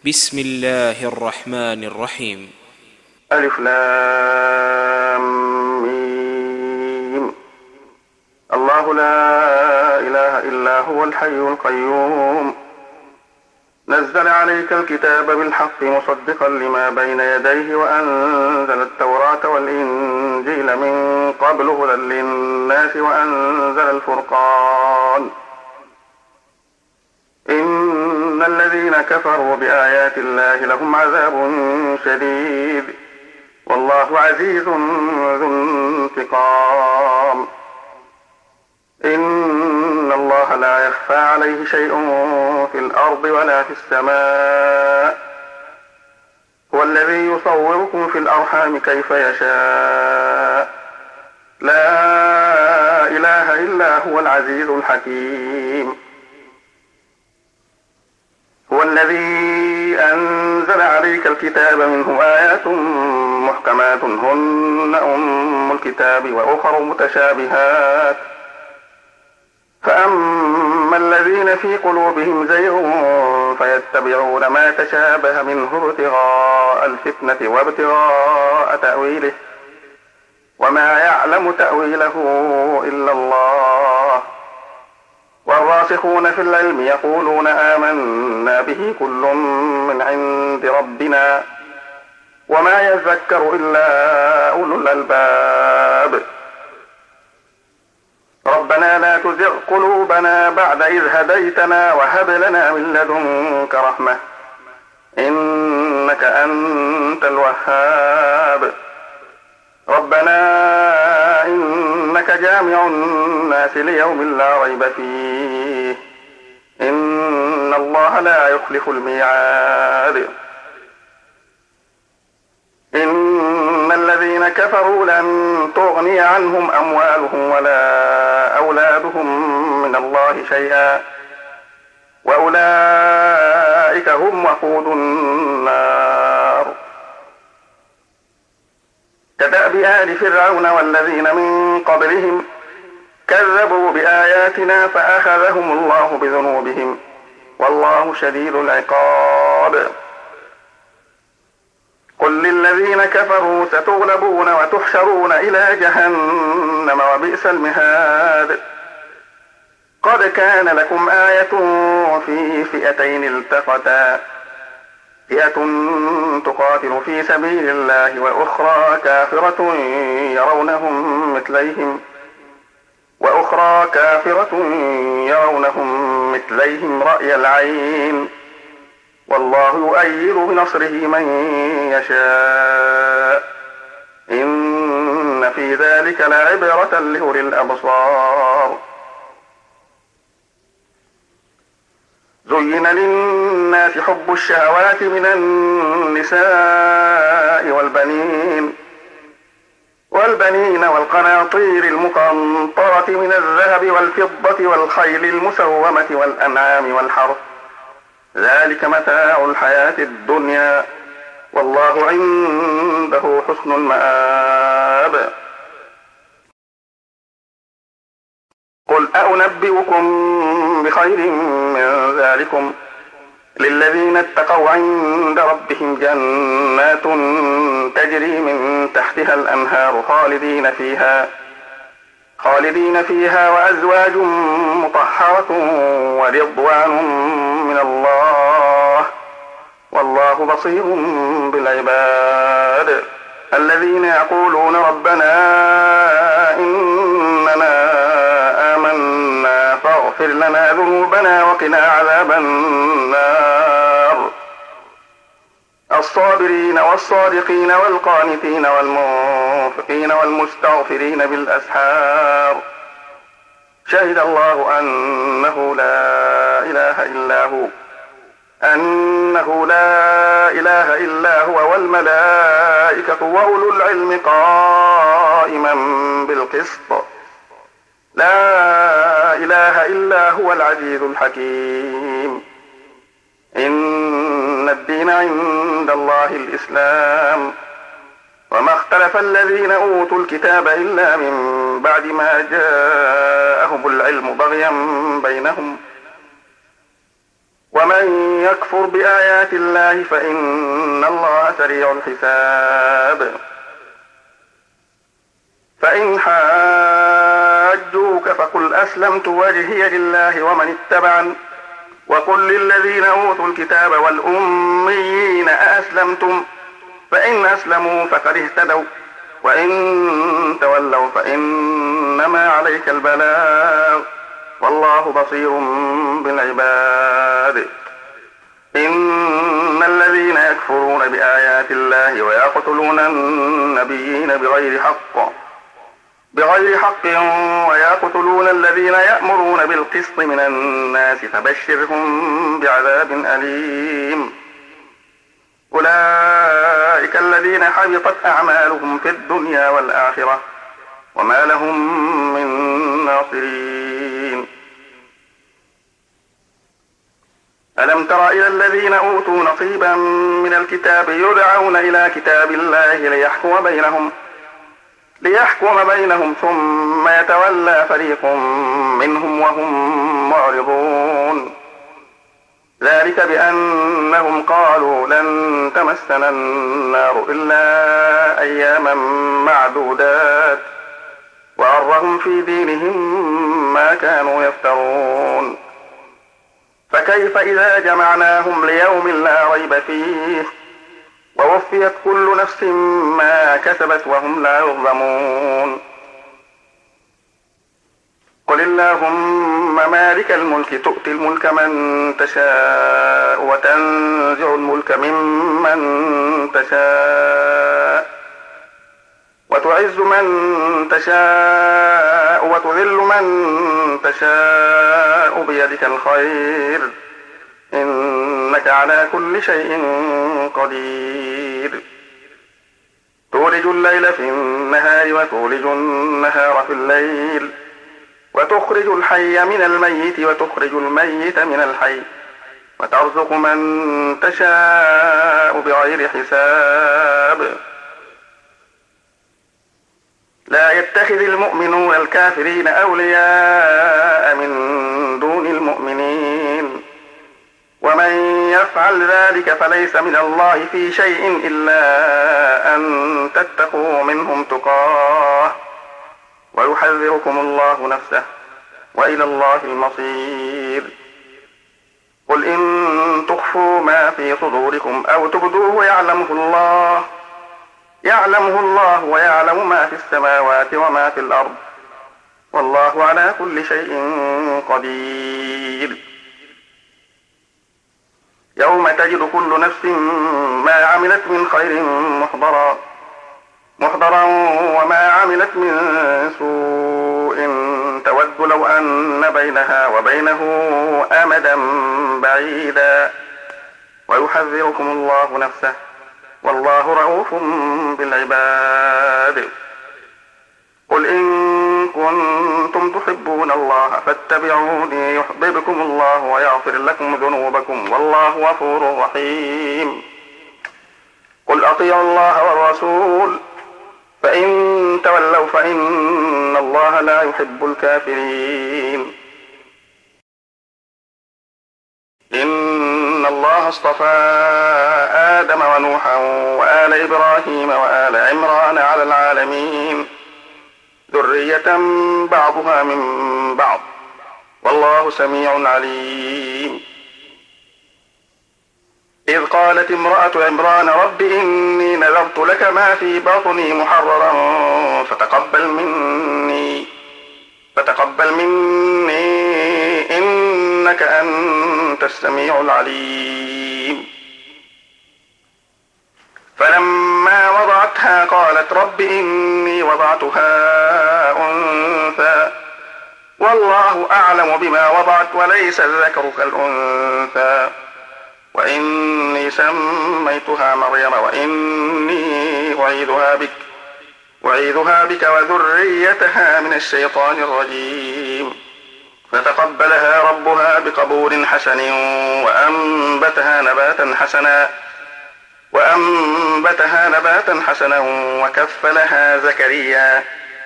بسم الله الرحمن الرحيم. ألف لام ميم. الله لا إله إلا هو الحي القيوم نزل عليك الكتاب بالحق مصدقا لما بين يديه وأنزل التوراة والإنجيل من قبل هدى للناس وأنزل الفرقان إن الذين كفروا بآيات الله لهم عذاب شديد والله عزيز ذو انتقام. إن الله لا يخفى عليه شيء في الأرض ولا في السماء هو الذي يصوركم في الأرحام كيف يشاء لا إله إلا هو العزيز الحكيم. هو الذي أنزل عليك الكتاب منه آيات محكمات هن أم الكتاب وأخر متشابهات فأما الذين في قلوبهم زيغ فيتبعون ما تشابه منه ابتغاء الفتنة وابتغاء تأويله وما يعلم تأويله إلا الله والراسخون في العلم يقولون آمنا به كل من عند ربنا وما يذكر إلا أولو الألباب. ربنا لا تزغ قلوبنا بعد إذ هديتنا وهب لنا من لدنك رحمة إنك أنت الوهاب. ربنا إنك جامع الناس ليوم لا ريب فيه إن الله لا يخلف الميعاد. إن الذين كفروا لن تغني عنهم أموالهم ولا أولادهم من الله شيئا وأولئك هم وقود النار. كدأب آل فرعون والذين من قبلهم كذبوا بآياتنا فأخذهم الله بذنوبهم والله شديد العقاب. قل للذين كفروا ستغلبون وتحشرون إلى جهنم وبئس المهاد. قد كان لكم آية في فئتين التقتا فئة تقاتل في سبيل الله وأخرى كافرة يرونهم مثليهم رأي العين والله يؤيد بنصره من يشاء إن في ذلك لعبرة لأولي الأبصار. زين للناس حب الشهوات من النساء والبنين والقناطير المقنطرة من الذهب والفضة والخيل المسومة والأنعام والحرث ذلك متاع الحياة الدنيا والله عنده حسن المآب. قل أنبئكم بخير من ذلكم للذين اتقوا عند ربهم جنات تجري من تحتها الأنهار خالدين فيها وأزواج مطهرة ورضوان من الله والله بصير بالعباد. الذين يقولون ربنا إننا آمنا فاغفر لنا ذنوبنا وقنا عذاب النار. الصابرين والصادقين والقانتين والمنفقين والمستغفرين بالأسحار شهد الله أنه لا إله إلا هو والملائكة وأولو العلم قائما بالقسط لا إله إلا هو العزيز الحكيم. إن الدين عند الله الإسلام وما اختلف الذين أوتوا الكتاب إلا من بعد ما جاءهم العلم بغيا بينهم ومن يكفر بآيات الله فإن الله سريع الحساب. فإن حاجوك فقل أسلمت وجهي لله ومن اتبعني وقل للذين أوتوا الكتاب والأميين أأسلمتم فإن أسلموا فقد اهتدوا وإن تولوا فإنما عليك البلاغ والله بصير بالعباد. إن الذين يكفرون بآيات الله ويقتلون النبيين بغير حق ويقتلون الذين يأمرون بالقسط من الناس فبشرهم بعذاب أليم. أولئك الذين حبطت أعمالهم في الدنيا والآخرة وما لهم من ناصرين. ألم تر إلى الذين أوتوا نصيبا من الكتاب يدعون إلى كتاب الله ليحكم بينهم ثم يتولى فريق منهم وهم معرضون. ذلك بأنهم قالوا لن تمسنا النار إلا أياما معدودات وغرهم في دينهم ما كانوا يفترون. فكيف إذا جمعناهم ليوم لا ريب فيه ووفيت كل نفس ما كسبت وهم لا يظلمون. قل اللهم مالك الملك تؤتي الملك من تشاء وتنزع الملك ممن تشاء وتعز من تشاء وتذل من تشاء بيدك الخير إنك على كل شيء قدير. تولج الليل في النهار وتولج النهار في الليل وتخرج الحي من الميت وتخرج الميت من الحي وترزق من تشاء بغير حساب. لا يتخذ المؤمنون الكافرين أولياء من دون المؤمنين ومن يفعل ذلك فليس من الله في شيء إلا أن تتقوا منهم تقاه ويحذركم الله نفسه وإلى الله المصير. قل إن تخفوا ما في صدوركم أو تبدوه يعلمه الله ويعلم ما في السماوات وما في الأرض والله على كل شيء قدير. يوم تجد كل نفس ما عملت من خير محضرا وما عملت من سوء تود لو أن بينها وبينه أمدا بعيدا ويحذركم الله نفسه والله رؤوف بالعباد. قل إن كنتم تحبون الله فاتبعوني يحببكم الله ويغفر لكم ذنوبكم والله غفور رحيم. قل أطيعوا الله والرسول فإن تولوا فإن الله لا يحب الكافرين. إن الله اصطفى آدم ونوحا وآل إبراهيم وآل عمران على العالمين ذرية بعضها من بعض والله سميع عليم. إذ قالت امرأة عمران رب إني نذرت لك ما في بطني محررا فتقبل مني إنك أنت السميع العليم. فلما وضعتها قالت رب إني وضعتها أنثى والله أعلم بما وضعت وليس الذكر كالأنثى وإني سميتها مريم وإني أعيذها بك وذريتها من الشيطان الرجيم. فتقبلها ربها بقبول حسن وأنبتها نباتا حسنا وكفلها زكريا.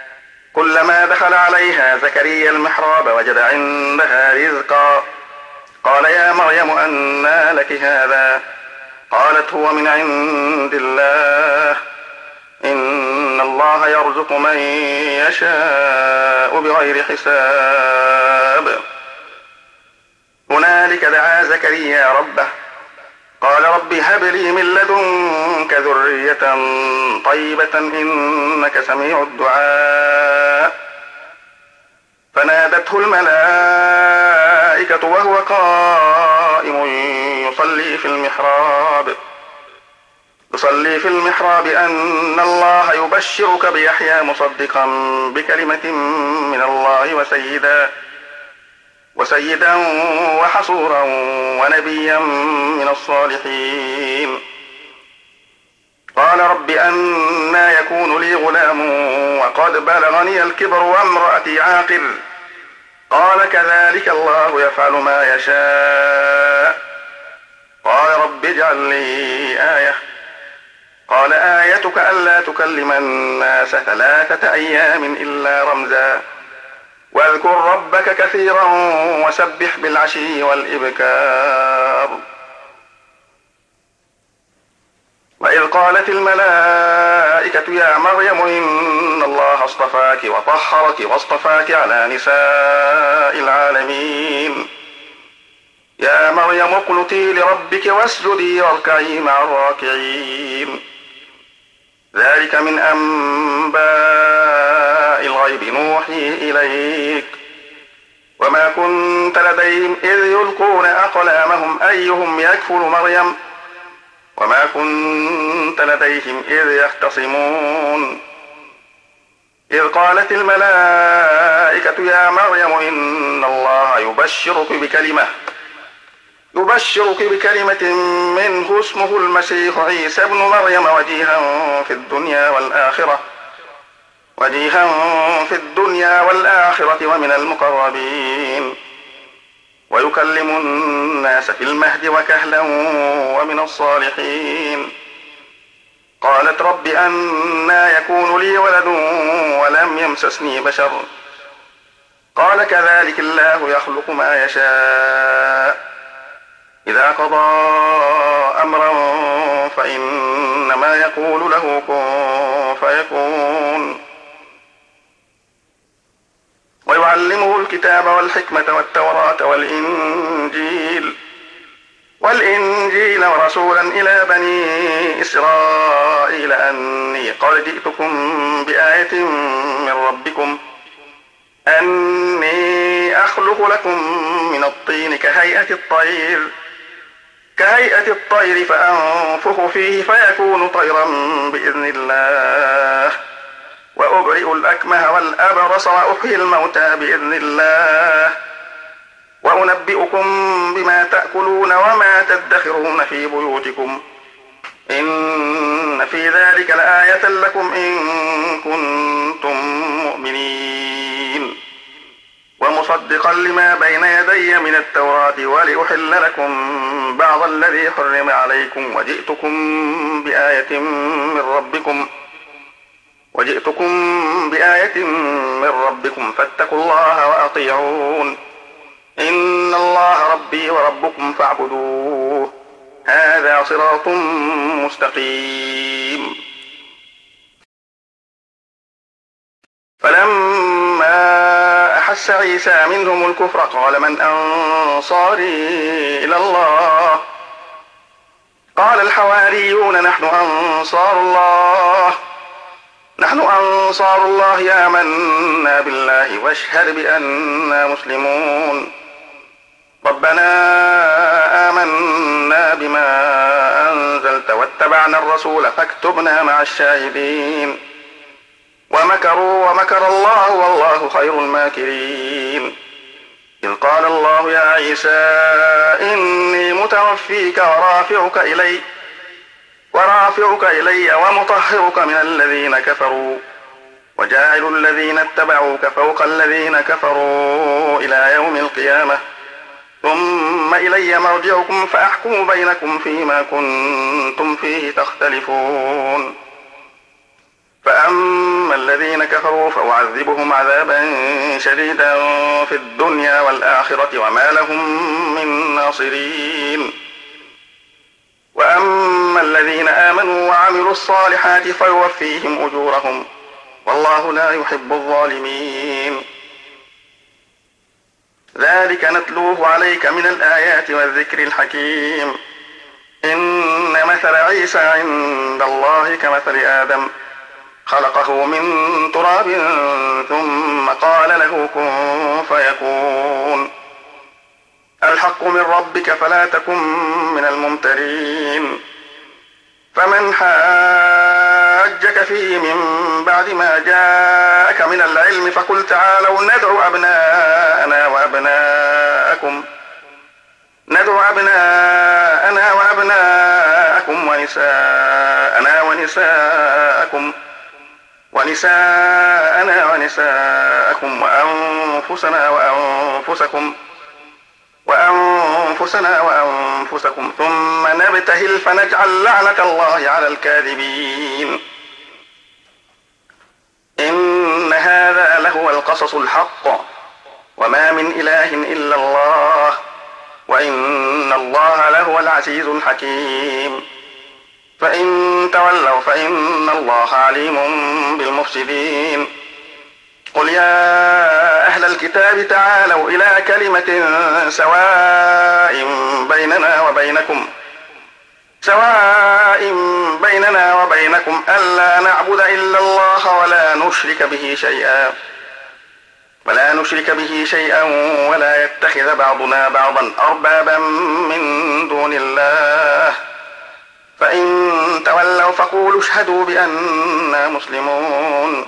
كلما دخل عليها زكريا المحراب وجد عندها رزقا قال يا مريم أنى لك هذا؟ قالت هو من عند الله، إن الله يرزق من يشاء بغير حساب. هنالك دعا زكريا ربه قال رب هب لي من لدنك ذرية طيبة إنك سميع الدعاء. فنادته الملائكة وهو قائم يصلي في المحراب أن الله يبشرك بيحيى مصدقا بكلمة من الله وسيدا وحصورا ونبيا من الصالحين. قال رب أنى يكون لي غلام وقد بلغني الكبر وامرأتي عاقر؟ قال كذلك الله يفعل ما يشاء. قال رب اجعل لي آية. قال آيتك ألا تكلم الناس 3 أيام إلا رمزا واذكر ربك كثيرا وسبح بالعشي والإبكار. وإذ قالت الملائكة يا مريم إن الله اصطفاك وطهرك واصطفاك على نساء العالمين. يا مريم اقنتي لربك واسجدي واركعي مع الراكعين. ذلك من أنباء الغيب نوحيه إليك وما كنت لديهم إذ يلقون أقلامهم أيهم يكفل مريم وما كنت لديهم إذ يختصمون. إذ قالت الملائكة يا مريم إن الله يبشرك بكلمة منه اسمه المسيح عيسى ابن مريم وجيها في الدنيا والآخرة ومن المقربين ويكلم الناس في المهد وكهلا ومن الصالحين. قالت رب أنى يكون لي ولد ولم يمسسني بشر؟ قال كذلك الله يخلق ما يشاء إذا قضى أمرا فإنما يقول له كن فيكون. ويعلمه الكتاب والحكمة والتوراة والإنجيل ورسولا إلى بني إسرائيل أني قد جئتكم بآية من ربكم أني أخلق لكم من الطين كهيئة الطير فأنفخ فيه فيكون طيرا بإذن الله وأبرئ الأكمه والأبرص وأحيي الموتى بإذن الله وأنبئكم بما تأكلون وما تدخرون في بيوتكم إن في ذلك لآية لكم إن كنتم مؤمنين. ومصدقا لما بين يدي من التوراة ولأحل لكم بعض الذي حرم عليكم وجئتكم بآية من ربكم فاتقوا الله وأطيعون. إن الله ربي وربكم فاعبدوه هذا صراط مستقيم. فلما أحس عيسى منهم الكفر قال من أنصاري إلى الله؟ قال الحواريون نحن أنصار الله آمنا بالله واشهد بأننا مسلمون. ربنا آمنا بما أنزلت واتبعنا الرسول فاكتبنا مع الشاهدين. ومكروا ومكر الله والله خير الماكرين. إذ قال الله يا عيسى إني متوفيك ورافعك إلي ومطهرك من الذين كفروا وجاعل الذين اتبعوك فوق الذين كفروا إلى يوم القيامة ثم إلي مرجعكم فأحكم بينكم فيما كنتم فيه تختلفون. فأما الذين كفروا فأعذبهم عذابا شديدا في الدنيا والآخرة وما لهم من ناصرين. وأما الذين آمنوا وعملوا الصالحات فيوفيهم أجورهم والله لا يحب الظالمين. ذلك نتلوه عليك من الآيات والذكر الحكيم. إن مثل عيسى عند الله كمثل آدم خلقه من تراب ثم قال له كن فيكون. الحق من ربك فلا تكن من الممترين. فمن حاجك فيه من بعد ما جاءك من العلم فقل تعالوا ندعو أبناءنا وأبناءكم ونساءنا ونساءكم وأنفسنا وأنفسكم ثم نبتهل فنجعل لعنة الله على الكاذبين. إن هذا لهو القصص الحق وما من إله إلا الله وإن الله لهو العزيز الحكيم. فإن تولوا فإن الله عليم بالمفسدين. قل يا أهل الكتاب تعالوا إلى كلمة سواء بيننا وبينكم ألا نعبد إلا الله ولا نشرك به شيئا ولا يتخذ بعضنا بعضا أربابا من دون الله. فإن تولوا فقولوا اشهدوا بأننا مسلمون.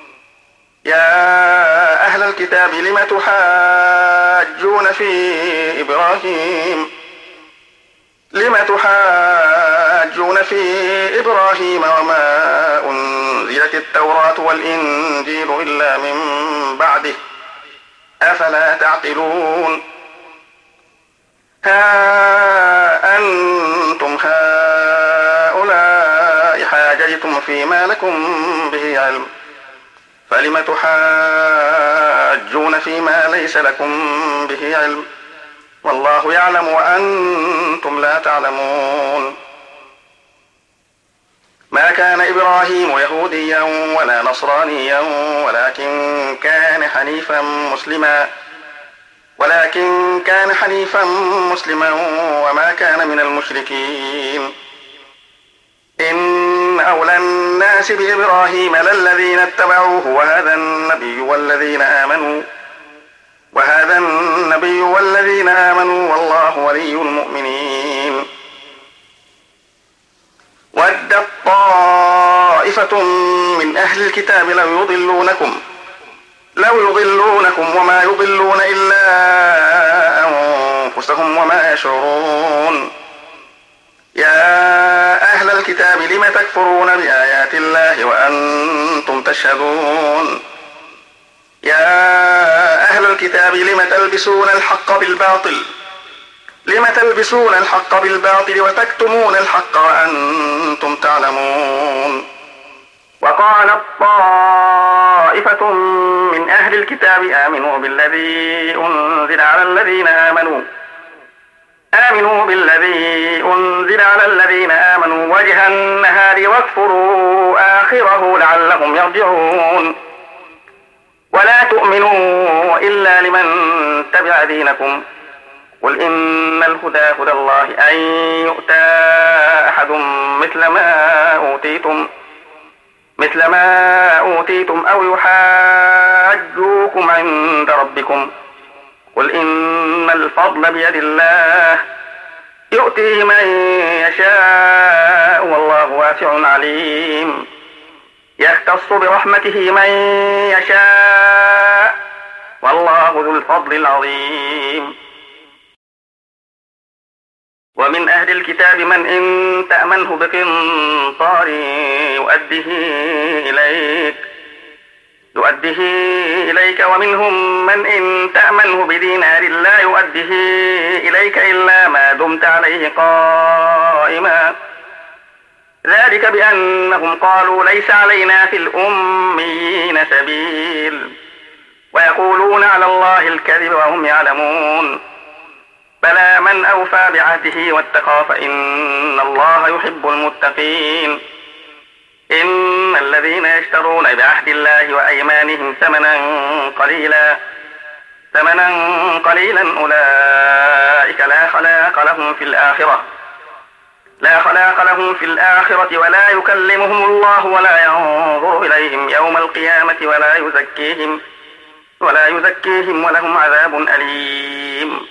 يا أهل الكتاب لم تحاجون في إبراهيم وما أنزلت التوراة والإنجيل إلا من بعده أفلا تعقلون. ها أنتم هؤلاء حاججتم فيما لكم به علم فلم تحاجون فيما ليس لكم به علم والله يعلم وأنتم لا تعلمون. ما كان إبراهيم يهوديا ولا نصرانيا ولكن كان حنيفا مسلما وما كان من المشركين. إن أولى الناس بإبراهيم للذين اتبعوه وهذا النبي والذين آمنوا والله ولي المؤمنين. ودت طائفة من أهل الكتاب لو يضلونكم وما يضلون إلا أنفسهم وما يشعرون. يا أهل الكتاب لم تكفرون بآيات الله وأنتم تشهدون. يا أهل الكتاب لم تلبسون الحق بالباطل وتكتمون الحق وأنتم تعلمون. وقالت طائفة من أهل الكتاب آمنوا بالذي أنزل على الذين آمنوا وجه النهار واكفروا آخره لعلهم يرجعون. ولا تؤمنوا إلا لمن تبع دينكم قل إن الهدى هدى الله أن يؤتى أحد مثل ما أوتيتم أو يحاجوكم عند ربكم قل إن الفضل بيد الله يؤتيه من يشاء والله واسع عليم. يختص برحمته من يشاء والله ذو الفضل العظيم. ومن أهل الكتاب من إن تأمنه بقنطار يؤديه إليك ومنهم من إن تأمنه بدينار لا يؤديه إليك إلا ما دمت عليه قائما ذلك بأنهم قالوا ليس علينا في الأميين سبيل ويقولون على الله الكذب وهم يعلمون. بلى من أوفى بعهده واتقى فإن الله يحب المتقين. إن الذين يشترون بعهد الله وأيمانهم ثمنا قليلا أولئك لا خلاق لهم في الآخرة ولا يكلمهم الله ولا ينظر إليهم يوم القيامة ولا يزكيهم ولهم عذاب أليم.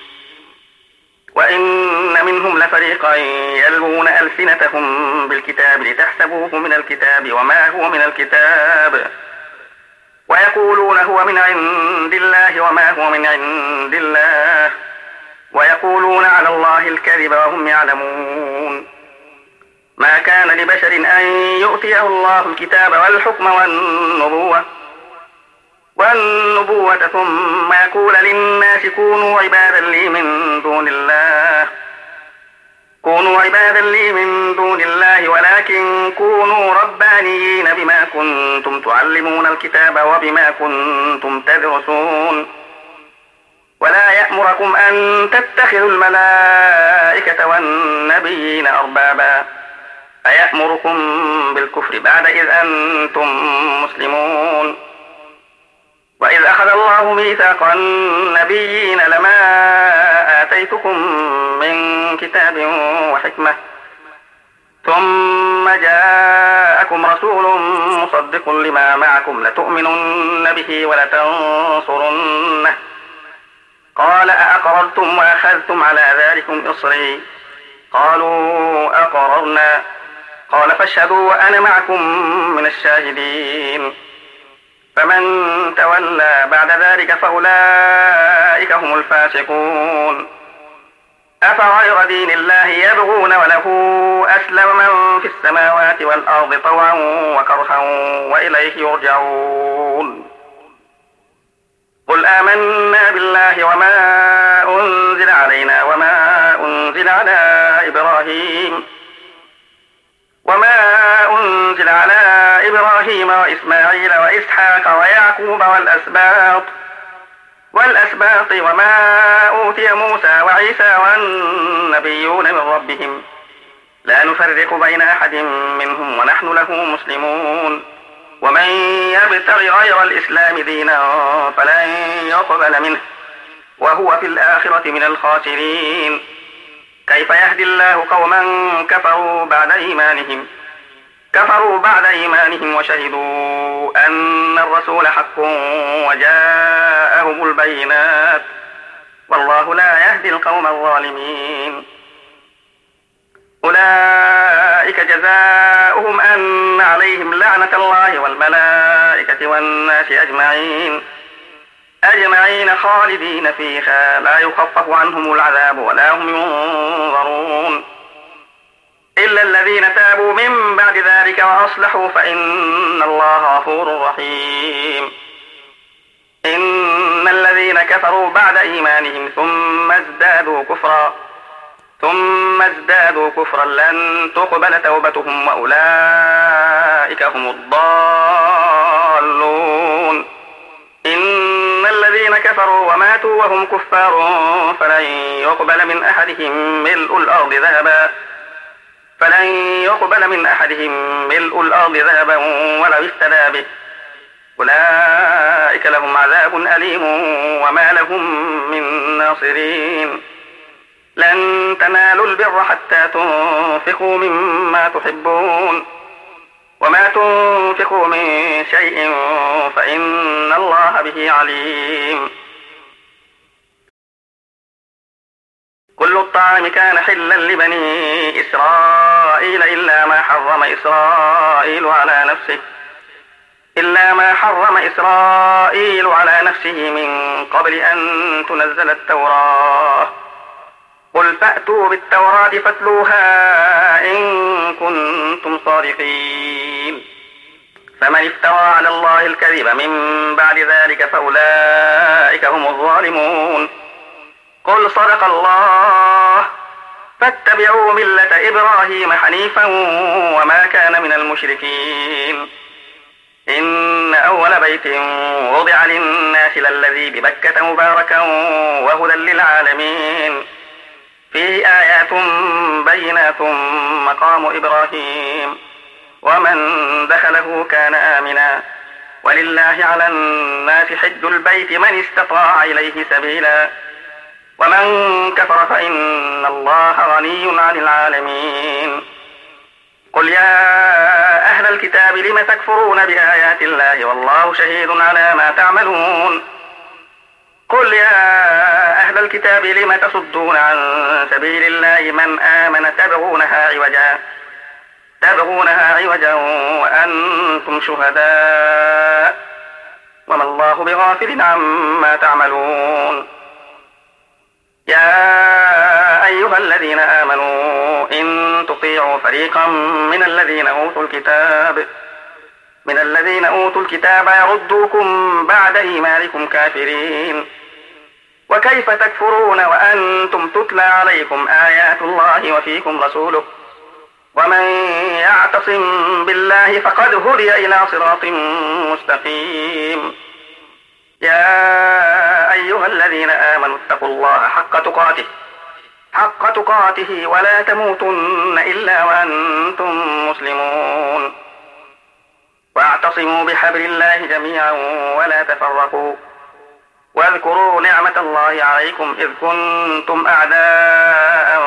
وإن منهم لفريقا يلوون ألسنتهم بالكتاب لتحسبوه من الكتاب وما هو من الكتاب ويقولون هو من عند الله وما هو من عند الله ويقولون على الله الكذب وهم يعلمون. ما كان لبشر أن يؤتيه الله الكتاب والحكم والنبوة ثم يقول للناس كونوا عبادا لي من دون الله ولكن كونوا ربانيين بما كنتم تعلمون الكتاب وبما كنتم تدرسون. ولا يأمركم أن تتخذوا الملائكة والنبيين أربابا أيأمركم بالكفر بعد إذ أنتم مسلمون. وإذ أخذ الله ميثاق النبيين لما آتيتكم من كتاب وحكمة ثم جاءكم رسول مصدق لما معكم لتؤمنن به ولتنصرنه قال أأقررتم وأخذتم على ذلكم إصري قالوا أقررنا قال فاشهدوا وأنا معكم من الشاهدين. فمن تولى بعد ذلك فأولئك هم الفاسقون. أفغير دين الله يبغون وله أسلم من في السماوات والأرض طوعا وكرها وإليه يرجعون. قل آمنا بالله وما أنزل علينا وما أنزل على إبراهيم وإسماعيل وإسحاق ويعقوب والأسباط وما أوتي موسى وعيسى والنبيون من ربهم لا نفرق بين أحد منهم ونحن له مسلمون. ومن يبتغ غير الإسلام دينا فلن يقبل منه وهو في الآخرة من الخاسرين. كيف يهدي الله قوما كفروا بعد إيمانهم وشهدوا أن الرسول حق وجاءهم البينات والله لا يهدي القوم الظالمين. أولئك جزاؤهم أن عليهم لعنة الله والملائكة والناس أجمعين خالدين فيها لا يخفف عنهم العذاب ولا هم ينظرون إلا الذين تابوا من بعد ذلك وأصلحوا فإن الله غفور رحيم. إن الذين كفروا بعد إيمانهم ثم ازدادوا كفرا لن تقبل توبتهم وأولئك هم الضالون. إن الذين كفروا وماتوا وهم كفار فلن يقبل من أحدهم ملء الأرض ذهبا ولو افتدى به أولئك لهم عذاب أليم وما لهم من ناصرين. لن تنالوا البر حتى تنفقوا مما تحبون وما تنفقوا من شيء فإن الله به عليم. كل الطعام كان حلا لبني إسرائيل إلا ما حرم إسرائيل على نفسه من قبل أن تنزل التوراة. قل فأتوا بالتوراة فاتلوها إن كنتم صادقين. فمن افترى على الله الكذب من بعد ذلك فأولئك هم الظالمون. قل صدق الله فاتبعوا ملة إبراهيم حنيفا وما كان من المشركين. إن أول بيت وضع للناس للذي ببكة مباركا وهدى للعالمين فيه آيات بينات مقام إبراهيم ومن دخله كان آمنا ولله على الناس حج البيت من استطاع إليه سبيلا ومن كفر فإن الله غني عن العالمين. قل يا أهل الكتاب لم تكفرون بآيات الله والله شهيد على ما تعملون. قل يا أهل الكتاب لم تصدون عن سبيل الله من آمن تبغونها عوجا وأنتم شهداء وما الله بغافل عما تعملون. يا أيها الذين آمنوا إن تطيعوا فريقا من الذين أوتوا الكتاب يردوكم بعد إيمانكم كافرين. وكيف تكفرون وأنتم تتلى عليكم آيات الله وفيكم رسوله ومن يعتصم بالله فقد هدي إلى صراط مستقيم. يا أيها الذين آمنوا اتقوا الله حق تقاته ولا تموتن إلا وأنتم مسلمون. واعتصموا بحبل الله جميعا ولا تفرقوا واذكروا نعمة الله عليكم إذ كنتم أعداء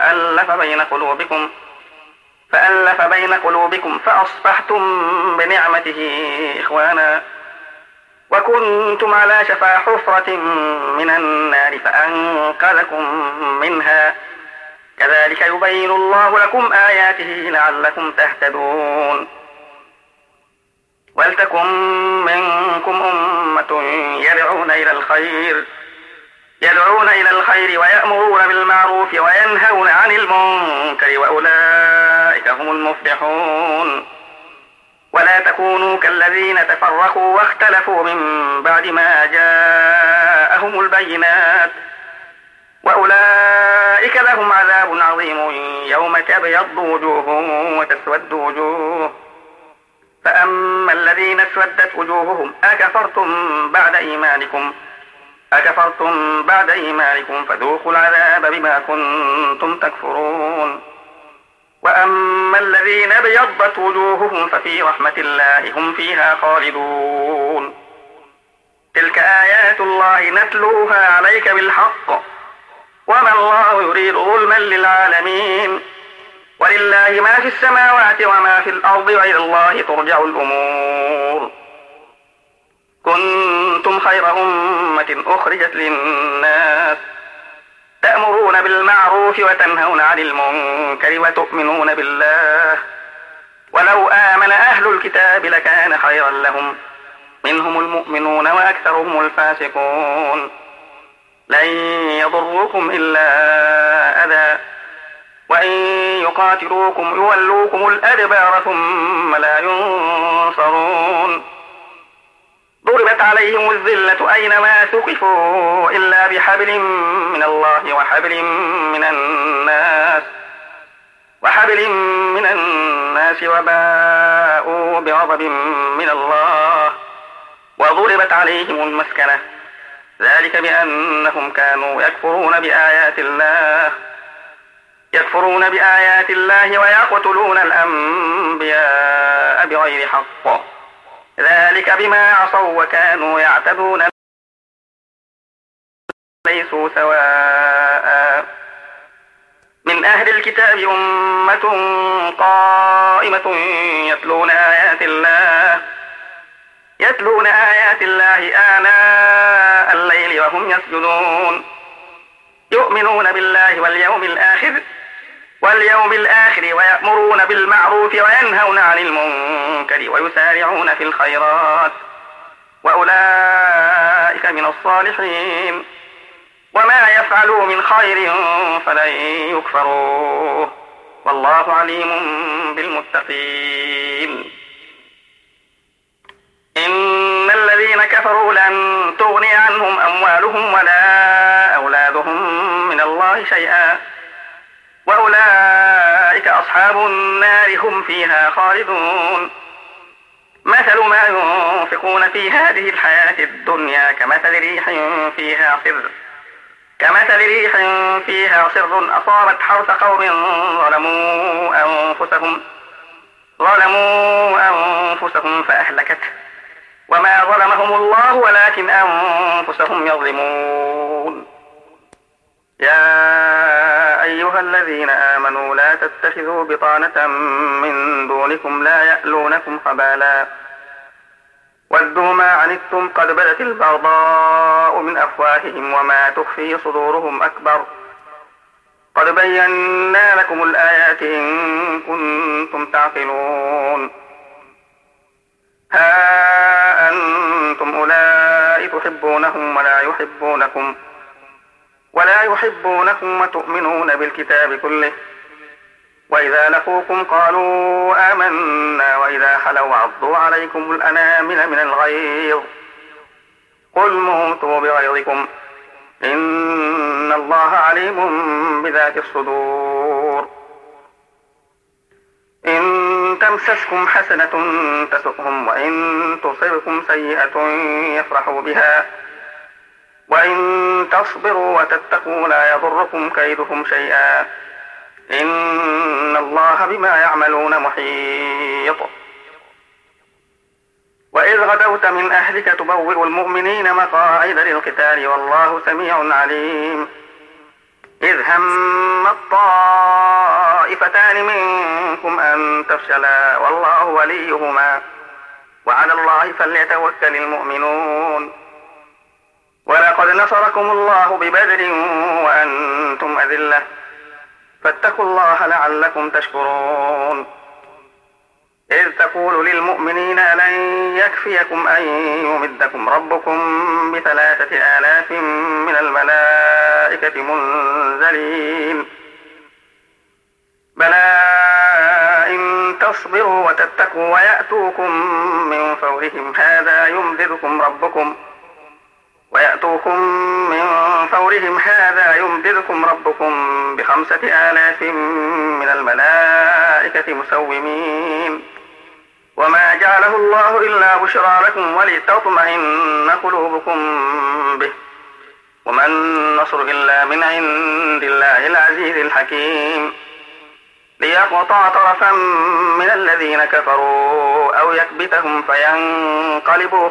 فألف بين قلوبكم فأصبحتم بنعمته إخوانا وكنتم على شفا حفرة من النار فأنقذكم منها كذلك يبين الله لكم آياته لعلكم تهتدون. ولتكن منكم أمة يدعون إلى الخير ويأمرون بالمعروف وينهون عن المنكر وأولئك هم المفلحون. ولا تكونوا كالذين تفرقوا واختلفوا من بعد ما جاءهم البينات وأولئك لهم عذاب عظيم يوم تبيض وجوه وتسود وجوه. فأما الذين اسودت وجوههم أكفرتم بعد إيمانكم فذوقوا العذاب بما كنتم تكفرون. وأما الذين ابيضت وجوههم ففي رحمة الله هم فيها خالدون. تلك آيات الله نتلوها عليك بالحق وما الله يريد ظلما للعالمين. ولله ما في السماوات وما في الأرض وإلى الله ترجع الأمور. كنتم خير أمة أخرجت للناس تأمرون بالمعروف وتنهون عن المنكر وتؤمنون بالله ولو آمن أهل الكتاب لكان خيرا لهم منهم المؤمنون وأكثرهم الفاسقون. لن يضروكم إلا أذى وإن يقاتلوكم يولوكم الأدبار ثم لا ينصرون. ضربت عليهم الذلة أينما ثقفوا إلا بحبل من الله وحبل من الناس وباءوا بغضب من الله وضربت عليهم المسكنة ذلك بأنهم كانوا يكفرون بآيات الله ويقتلون الأنبياء بغير حق ذلك بما عصوا وكانوا يعتدون ليسوا سواء. من أهل الكتاب أمة قائمة يتلون آيات الله آناء الليل وهم يسجدون يؤمنون بالله واليوم الآخر ويأمرون بالمعروف وينهون عن المنكر ويسارعون في الخيرات وأولئك من الصالحين. وما يفعلوا من خير فلن يكفروه والله عليم بالمتقين. إن الذين كفروا لن تغني عنهم أموالهم ولا أولادهم من الله شيئا وأصحاب النار هم فيها خالدون. مثل ما ينفقون في هذه الحياة الدنيا كمثل ريح فيها صر أصابت حرث قوم ظلموا أنفسهم فأهلكته وما ظلمهم الله ولكن أنفسهم يظلمون. يا أيها الذين آمنوا لا تتخذوا بطانة من دونكم لا يألونكم خبالا ودوا ما عنتم قد بدت البغضاء من أفواههم وما تخفي صدورهم أكبر قد بينا لكم الآيات إن كنتم تعقلون. ها أنتم أولئك تحبونهم ولا يحبونكم وتؤمنون بالكتاب كله وإذا لقوكم قالوا آمنا وإذا خلوا عضوا عليكم الأنامل من الغيظ قل موتوا بغيظكم إن الله عليم بذات الصدور. إن تمسسكم حسنة تسؤهم وإن تصبكم سيئة يفرحوا بها وإن تصبروا وتتقوا لا يضركم كيدهم شيئا إن الله بما يعملون محيط. وإذ غدوت من أهلك تبوئ المؤمنين مقاعد للقتال والله سميع عليم. إذ هم الطائفتان منكم أن تفشلا والله وليهما وعلى الله فليتوكل المؤمنون. ولقد نصركم الله ببدر وأنتم أذلة فاتقوا الله لعلكم تشكرون. إذ تقول للمؤمنين لن يكفيكم أن يمدكم ربكم ب3,000 من الملائكة منزلين بلى إن تصبروا وتتقوا ويأتوكم من فورهم هذا يمددكم ربكم ب5,000 من الملائكة مسومين وما جعله الله إلا بشرى لكم ولتطمئن قلوبكم به وما النصر إلا من عند الله العزيز الحكيم. ليقطع طرفا من الذين كفروا أو يكبتهم فينقلبوا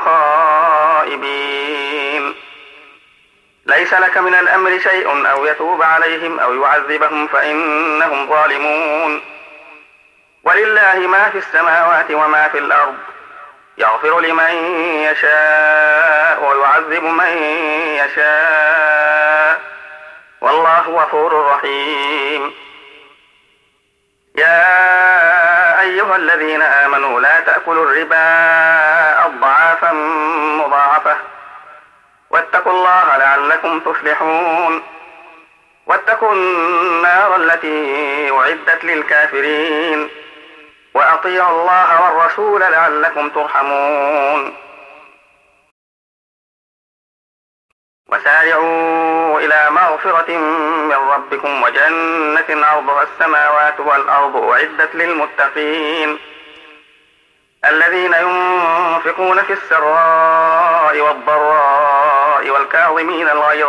خائبين. ليس لك من الأمر شيء أو يتوب عليهم أو يعذبهم فإنهم ظالمون. ولله ما في السماوات وما في الأرض يغفر لمن يشاء ويعذب من يشاء والله غفور رحيم. يا أيها الذين آمنوا لا تأكلوا الربا أضعافا مضاعفة واتقوا الله لعلكم تفلحون. واتقوا النار التي أعدت للكافرين وأطيعوا الله والرسول لعلكم ترحمون. وسارعوا إلى مغفرة من ربكم وجنة عرضها السماوات والأرض أعدت للمتقين الذين ينفقون في السراء والضراء والكاظمين الغيظ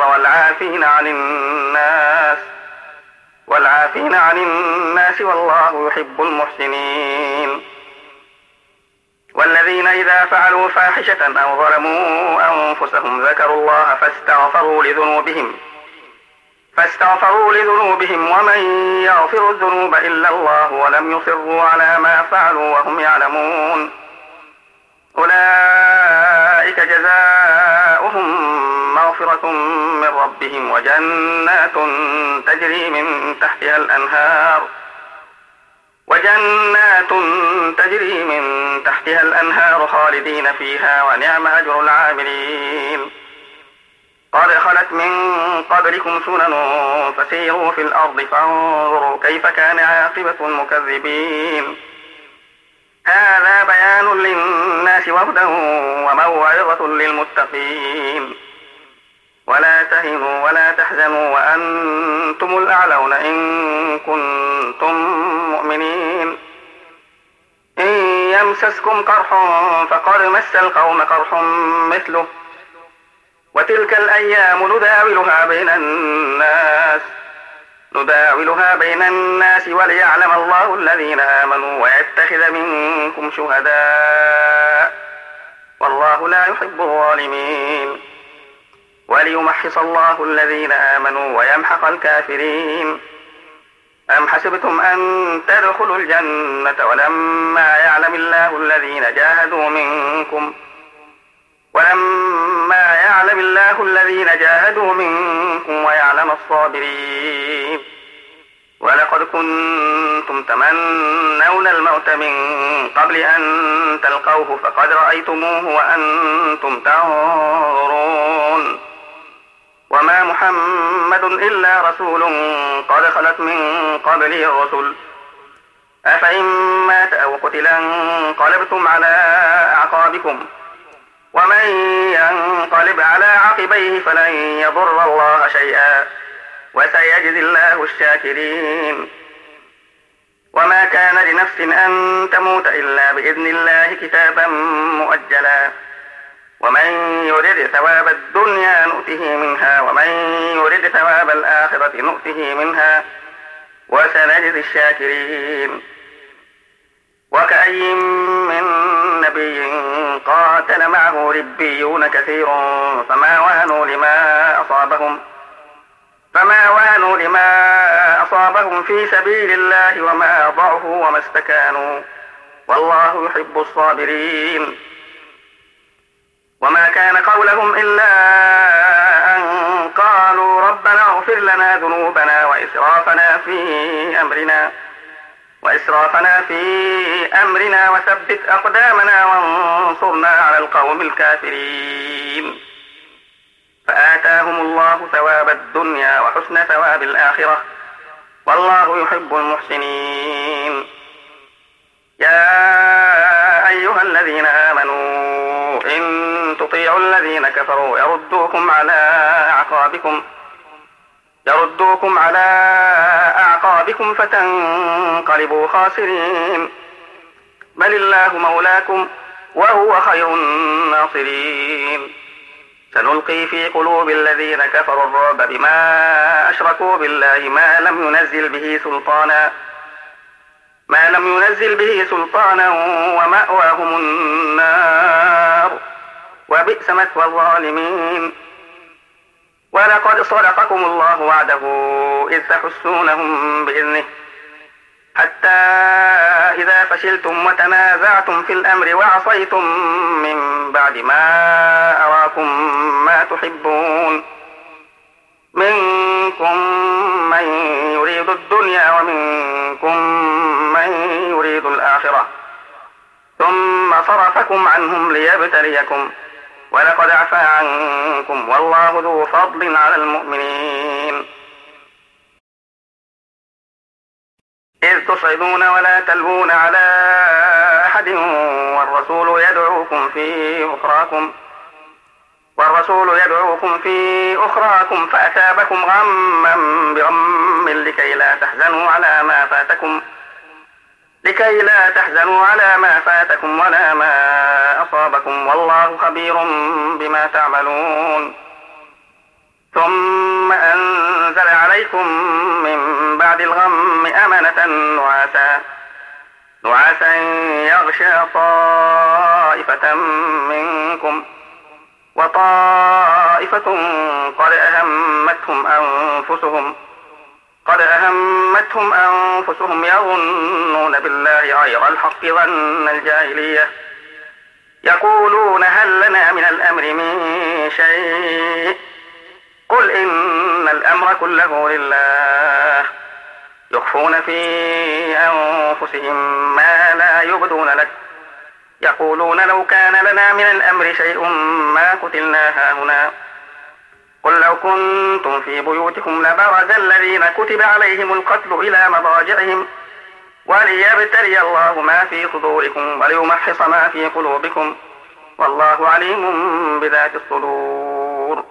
والعافين عن الناس والله يحب المحسنين. والذين إذا فعلوا فاحشة أو ظلموا أنفسهم ذكروا الله فاستغفروا لذنوبهم ومن يغفر الذنوب إلا الله ولم يصروا على ما فعلوا وهم يعلمون أولئك جزاؤهم مغفرة من ربهم وجنات تجري من تحتها الأنهار خالدين فيها ونعم أجر العاملين. قد خلت من قبلكم سنن فسيروا في الأرض فانظروا كيف كان عاقبة المكذبين. هذا بيان للناس وهدى وموعظة للمتقين. ولا تهنوا ولا تحزنوا وأنتم الأعلون إن كنتم مؤمنين يمسسكم قرح فقد مس القوم قرح مثله وتلك الأيام نداولها بين الناس وليعلم الله الذين آمنوا ويتخذ منكم شهداء والله لا يحب الظالمين وليمحص الله الذين آمنوا ويمحق الكافرين أم حسبتم أن تدخلوا الجنة ولما يعلم الله الذين جاهدوا منكم ويعلم الصابرين ولقد كنتم تمنون الموت من قبل أن تلقوه فقد رأيتموه وأنتم تنظرون وما محمد إلا رسول قد خلت من قبله الرسل أفإن مات أو قتل انقلبتم على أعقابكم ومن ينقلب على عقبيه فلن يضر الله شيئا وسيجزي الله الشاكرين وما كان لنفس أن تموت إلا بإذن الله كتابا مؤجلا ومن يرد ثواب الدنيا نؤته منها ومن يرد ثواب الآخرة نؤته منها وسنجزي الشاكرين وكأي من نبي قاتل معه ربيون كثير فما وهنوا لما أصابهم في سبيل الله وما ضعفوا وما استكانوا والله يحب الصابرين وما كان قولهم إلا أن قالوا ربنا اغفر لنا ذنوبنا وإسرافنا في أمرنا وثبت أقدامنا وانصرنا على القوم الكافرين فآتاهم الله ثواب الدنيا وحسن ثواب الآخرة والله يحب المحسنين يا أيها الذين آمنوا إن تطيعوا الذين كفروا يردوكم على أعقابكم فتنقلبوا خاسرين بل الله مولاكم وهو خير الناصرين سنلقي في قلوب الذين كفروا الرعب بما أشركوا بالله ما لم ينزل به سلطانا ومأواهم النار وبئس مثوى الظالمين ولقد صدقكم الله وعده إذ تحسونهم بإذنه حتى إذا فشلتم وتنازعتم في الأمر وعصيتم من بعد ما أراكم ما تحبون منكم من يريد الدنيا ومنكم من يريد الآخرة ثم صرفكم عنهم ليبتليكم ولقد عفا عنكم والله ذو فضل على المؤمنين إذ تصعدون ولا تلوون على أحد والرسول يدعوكم في أخراكم فأثابكم غما بغم لكي لا تحزنوا على ما فاتكم ولا ما أصابكم والله خبير بما تعملون ثم أنزل عليكم من بعد الغم أمنة نعاسا يغشى طائفة منكم وطائفة قد أهمتهم أنفسهم يظنون بالله غير الحق ظن الجاهلية يقولون هل لنا من الأمر من شيء قل إن الأمر كله لله يخفون في أنفسهم ما لا يبدون لك يقولون لو كان لنا من الأمر شيء ما قتلنا هاهنا قل لو كنتم في بيوتكم لبرز الذين كتب عليهم القتل إلى مضاجعهم وليبتلي الله ما في صدوركم وليمحص ما في قلوبكم والله عليم بذات الصدور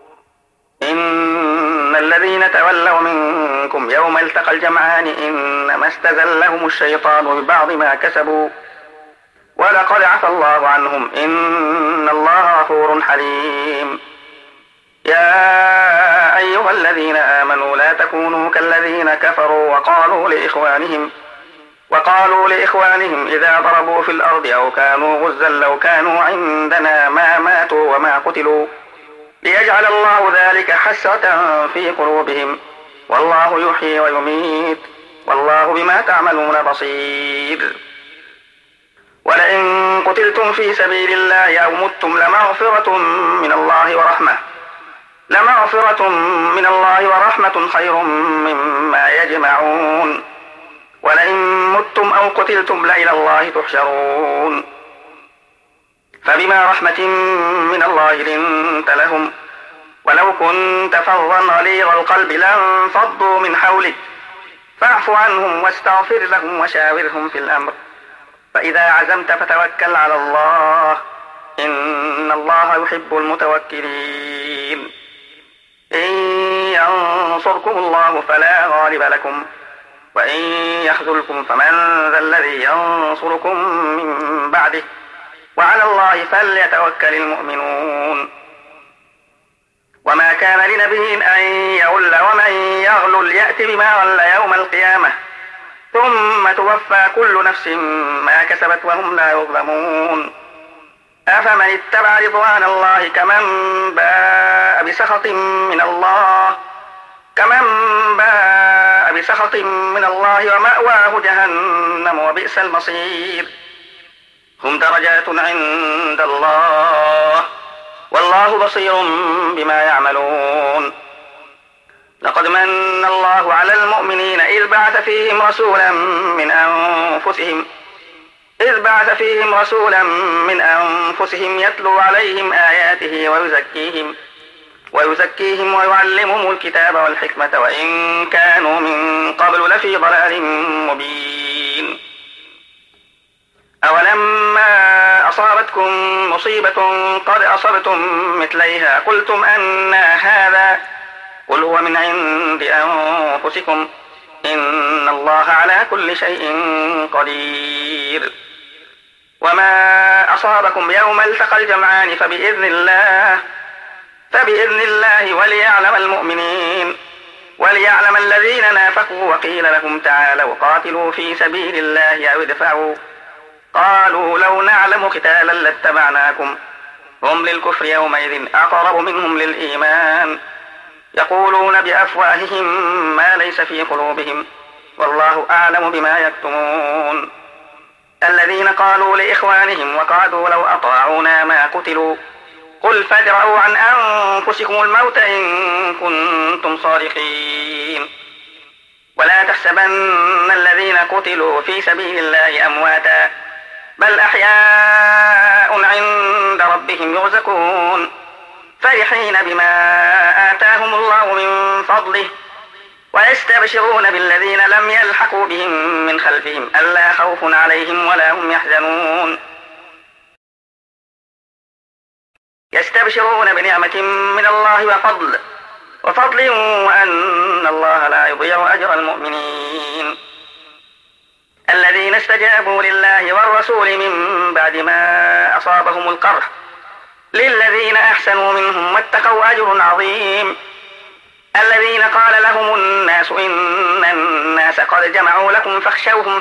إن الذين تولوا منكم يوم التقى الجمعان إنما استزلهم الشيطان ببعض ما كسبوا ولقد عفى الله عنهم إن الله غفور حليم. يا أيها الذين آمنوا لا تكونوا كالذين كفروا وقالوا لإخوانهم إذا ضربوا في الأرض أو كانوا غزا لو كانوا عندنا ما ماتوا وما قتلوا ليجعل الله ذلك حسرة في قلوبهم والله يحيي ويميت والله بما تعملون بصير. ولئن قتلتم في سبيل الله أو متم لمغفرة من الله ورحمة خير مما يجمعون. ولئن متم أو قتلتم لإلى الله تحشرون. فبما رحمة من الله لنت لهم ولو كنت فظا غليظ القلب لانفضوا من حولك فاعف عنهم واستغفر لهم وشاورهم في الأمر فإذا عزمت فتوكل على الله إن الله يحب المتوكلين. إن ينصركم الله فلا غالب لكم وإن يخذلكم فمن ذا الذي ينصركم من بعده وعلى الله فليتوكل المؤمنون. وما كان لنبي أن يغل ومن يغلل يأت بما غل يوم القيامة ثم توفى كل نفس ما كسبت وهم لا يظلمون. أفمن اتبع رضوان الله كمن باء بسخط من الله ومأواه جهنم وبئس المصير. هم درجات عند الله والله بصير بما يعملون. لقد من الله على المؤمنين إذ بعث فيهم رسولا من أنفسهم يتلو عليهم آياته ويزكيهم ويعلمهم الكتاب والحكمة وإن كانوا من قبل لفي ضلال مبين. أولما أصابتكم مصيبة قد أصبتم مثليها قلتم أنى هذا قل هو من عند أنفسكم إن الله على كل شيء قدير. وما أصابكم يوم التقى الجمعان فبإذن الله وليعلم الذين نافقوا وقيل لهم تعالوا قاتلوا في سبيل الله أو ادفعوا قالوا لو نعلم قتالا لاتبعناكم هم للكفر يومئذ أقرب منهم للإيمان يقولون بأفواههم ما ليس في قلوبهم والله أعلم بما يكتمون. الذين قالوا لإخوانهم وقعدوا لو أطاعونا ما قتلوا قل فادرءوا عن أنفسكم الموت إن كنتم صادقين. ولا تحسبن الذين قتلوا في سبيل الله أمواتا بل أحياء عند ربهم يرزقون فرحين بما آتاهم الله من فضله ويستبشرون بالذين لم يلحقوا بهم من خلفهم ألا خوف عليهم ولا هم يحزنون. يستبشرون بنعمة من الله وفضل وأن الله لا يضيع أجر المؤمنين. الذين استجابوا لله والرسول من بعد ما أصابهم القرح للذين أحسنوا منهم واتقوا أجر عظيم. الذين قال لهم الناس إن الناس قد جمعوا لكم فاخشوهم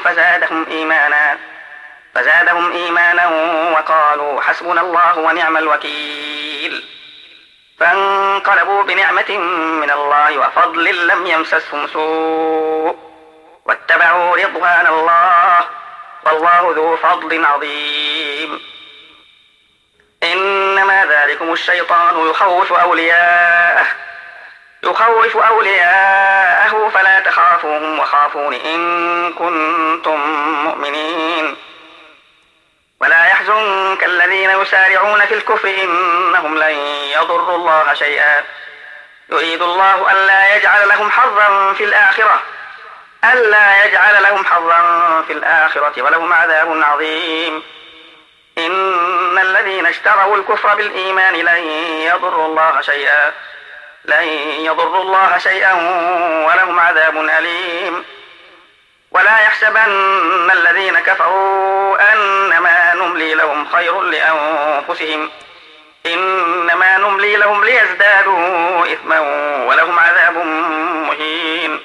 فزادهم إيمانا وقالوا حسبنا الله ونعم الوكيل. فانقلبوا بنعمة من الله وفضل لم يمسسهم سوء واتبعوا رضوان الله والله ذو فضل عظيم. إنما ذلكم الشيطان يخوف أولياءه فلا تخافوهم وخافون إن كنتم مؤمنين. ولا يحزنك الذين يسارعون في الكفر إنهم لن يضروا الله شيئا يريد الله ألا يجعل لهم حظا في الآخرة ولهم عذاب عظيم. إن الذين اشتروا الكفر بالإيمان لن يضروا الله شيئا ولهم عذاب أليم. ولا يحسبن الذين كفروا أنما نملي لهم خير لأنفسهم إنما نملي لهم ليزدادوا إثما ولهم عذاب مهين.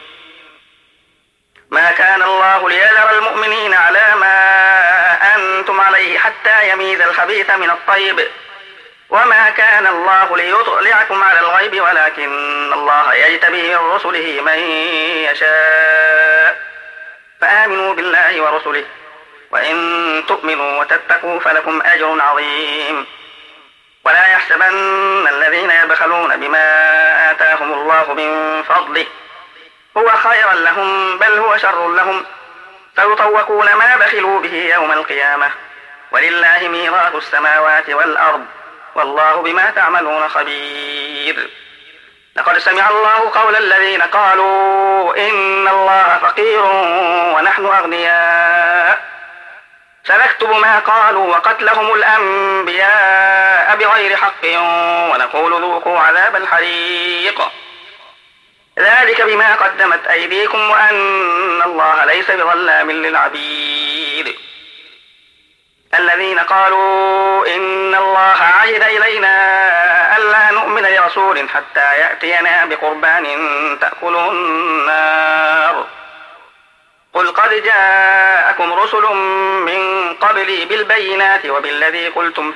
ما كان الله ليذر المؤمنين على ما أنتم عليه حتى يميز الخبيث من الطيب وما كان الله ليطلعكم على الغيب ولكن الله يجتبي من رسله من يشاء فآمنوا بالله ورسله وإن تؤمنوا وتتقوا فلكم أجر عظيم. ولا يحسبن الذين يبخلون بما آتاهم الله من فضله هو خيرا لهم بل هو شر لهم سيطوقون ما بخلوا به يوم القيامة ولله ميراث السماوات والأرض والله بما تعملون خبير. لقد سمع الله قول الذين قالوا إن الله فقير ونحن أغنياء سنكتب ما قالوا وقتلهم الأنبياء بغير حق ونقول ذوقوا عذاب الحريق ذلك بما قدمت أيديكم وأن الله ليس بظلام للعبيد. الذين قالوا إن الله عهد إلينا ألا نؤمن لرسول حتى يأتينا بقربان تأكله النار قل قد جاءكم رسل من قبلي بالبينات وبالذي قلتم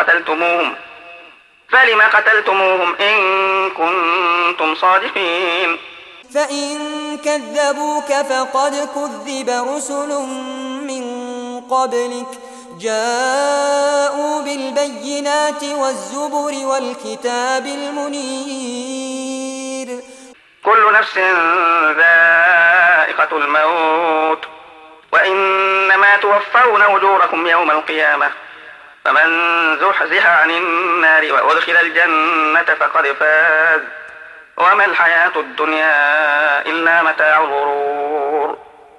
فلم قتلتموهم إن كنتم صادقين. فإن كذبوك فقد كذب رسل من قبلك جاءوا بالبينات والزبر والكتاب المنير. كل نفس ذائقة الموت وإنما توفون أجوركم يوم القيامة فمن زحزح عن النار وأدخل الجنة فقد فاز وما الحياة الدنيا إلا متاع الغرور.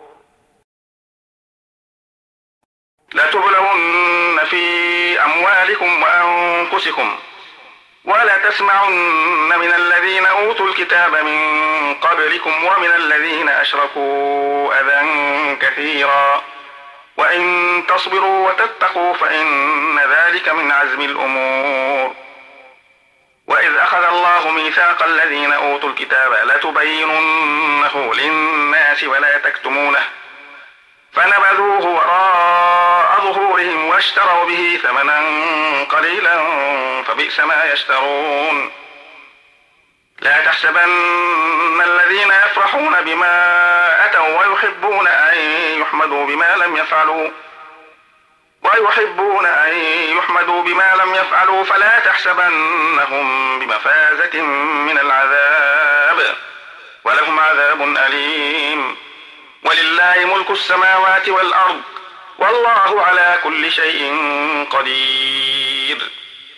لتبلون في أموالكم وأنفسكم ولا تسمعن من الذين أوتوا الكتاب من قبلكم ومن الذين أشركوا أذى كثيرا وإن تصبروا وتتقوا فإن ذلك من عزم الأمور. وإذ أخذ الله ميثاق الذين أوتوا الكتاب لتبيننه للناس ولا تكتمونه فنبذوه وراء ظهورهم واشتروا به ثمنا قليلا فبئس ما يشترون. لا تحسبن الذين يفرحون بما أتوا ويحبون أن يحمدوا بما لم يفعلوا فلا تحسبنهم بمفازة من العذاب ولهم عذاب أليم. ولله ملك السماوات والأرض والله على كل شيء قدير.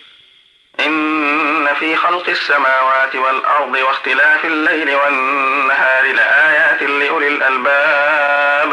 إن في خلق السماوات والأرض واختلاف الليل والنهار لآيات لأولي الألباب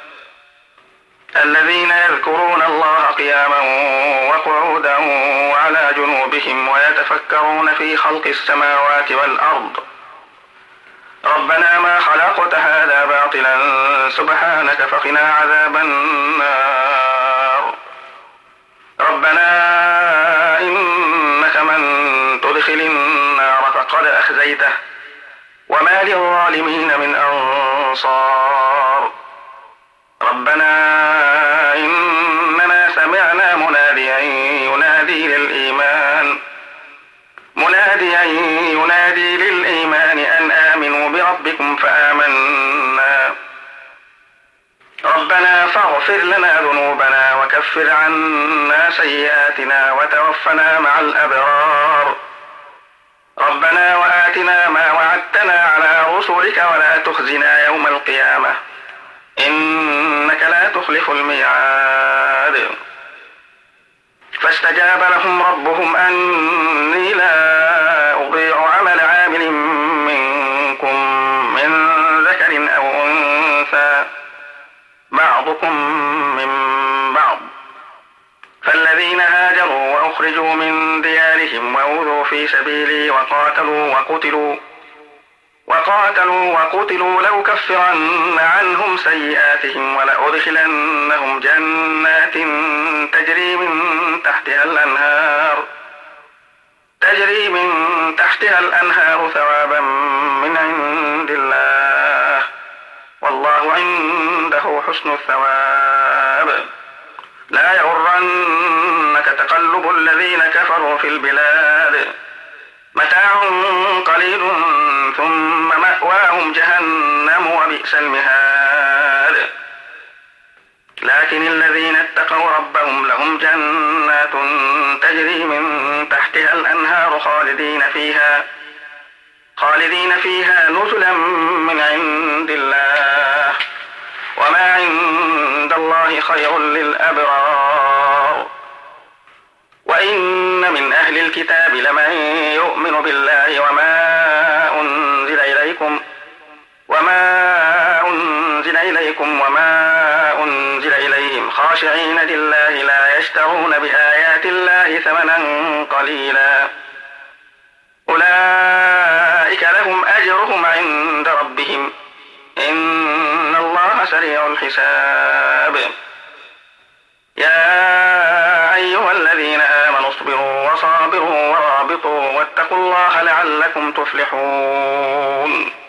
الذين يذكرون الله قياما وقعودا وعلى جنوبهم ويتفكرون في خلق السماوات والأرض ربنا ما خلقت هذا باطلا سبحانك فقنا عذاب النار. ربنا إنك من تدخل النار فقد أخزيته وما للظالمين من أنصار. ربنا إننا سمعنا مناديا ينادي للإيمان أن آمنوا بربكم فآمنا. ربنا فاغفر لنا ذنوبنا وكفر عنا سيئاتنا وتوفنا مع الأبرار. ربنا وآتنا ما وعدتنا على رسلك ولا تخزنا يوم القيامة إنك لا تخلف الميعاد. فاستجاب لهم ربهم أني لا أضيع عمل عامل منكم من ذكر أو أنثى بعضكم من بعض. فالذين هاجروا وأخرجوا من ديارهم وأوذوا في سبيلي وقاتلوا لأكفرن عنهم سيئاتهم ولأدخلنهم جنات تجري تحتها الأنهار ثوابا من عند الله والله عنده حسن الثواب. لا يغرنك تقلب الذين كفروا في البلاد متاع قليل ثم مأواهم جهنم وبئس المهاد. لكن الذين اتقوا ربهم لهم جنات تجري من تحتها الأنهار خالدين فيها نزلا من عند الله وما عند الله خير للأبرار. وإن من أهل الكتاب لمن يؤمن بالله وما أنزل إليكم وما أنزل إليهم خاشعين لله لا يشترون بآيات الله ثمنا قليلا أولئك لهم أجرهم عند ربهم إن الله سريع الحساب. يا أيها الذين آمنوا اصبروا وصابروا ورابطوا واتقوا الله لعلكم تفلحون.